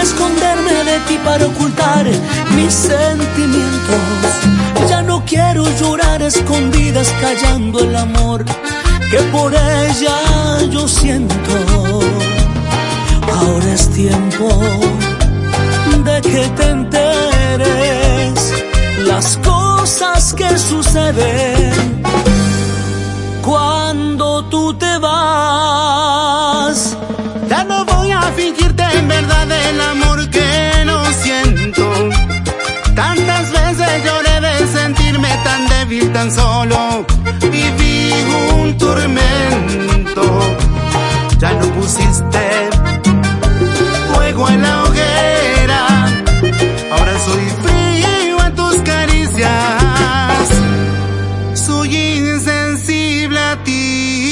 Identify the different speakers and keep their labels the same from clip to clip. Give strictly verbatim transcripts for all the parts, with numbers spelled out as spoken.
Speaker 1: esconderme de ti para ocultar mis sentimientos. Ya no quiero llorar a escondidas callando el amor que por ella yo siento. Ahora es tiempo de que te enteres las cosas que suceden cuando tú te vas.
Speaker 2: Ya no voy a fingirte en verdad el amor que no siento. Tantas veces lloré de sentirme tan débil, tan solo. Viví un tormento. Ya no pusiste fuego en la hoguera. Ahora soy frío a tus caricias. Soy insensible a ti.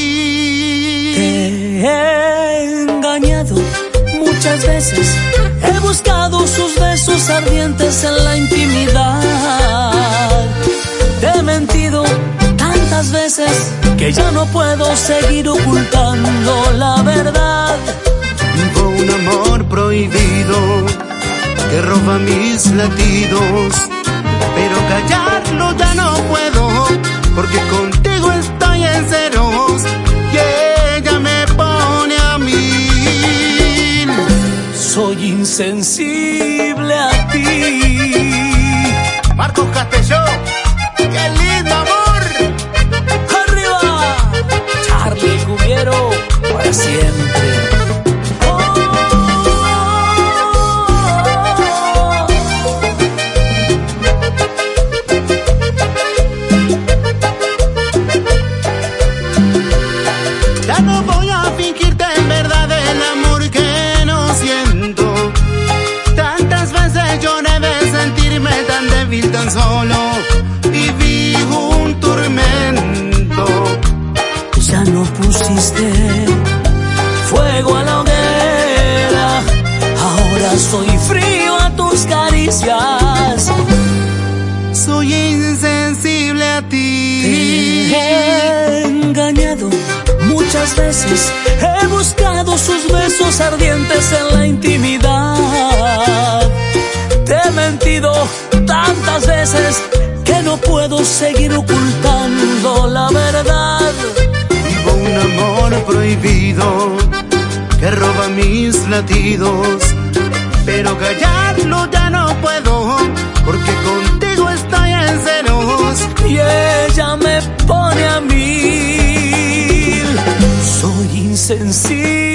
Speaker 1: Te he engañado muchas veces. He buscado sus besos ardientes en la intimidad. Te he mentido tantas veces que ya no puedo seguir ocultando la verdad.
Speaker 2: Fue un amor prohibido que roba mis latidos, pero callarlo ya no puedo, porque contigo estoy en ceros y ella me pone a mil.
Speaker 1: Soy insensible a ti.
Speaker 2: Marcos Castelló, qué lindo amor.
Speaker 1: ¡Arriba! Charlie Cubiero, para siempre.
Speaker 2: Ya no voy a fingirte en verdad el amor que no siento. Tantas veces lloré de sentirme tan débil, tan solo. Viví un tormento.
Speaker 1: Ya no pusiste fuego a la hoguera. Ahora soy frío a tus caricias.
Speaker 2: Soy insensible a ti.
Speaker 1: Te he engañado muchas veces. He buscado sus besos ardientes en la intimidad. Te he mentido tantas veces que no puedo seguir ocultando la verdad.
Speaker 2: Vivo un amor prohibido que roba mis latidos, pero callarlo ya no puedo, porque contigo estoy en celos
Speaker 1: Y ella me pone a mil. Soy insensible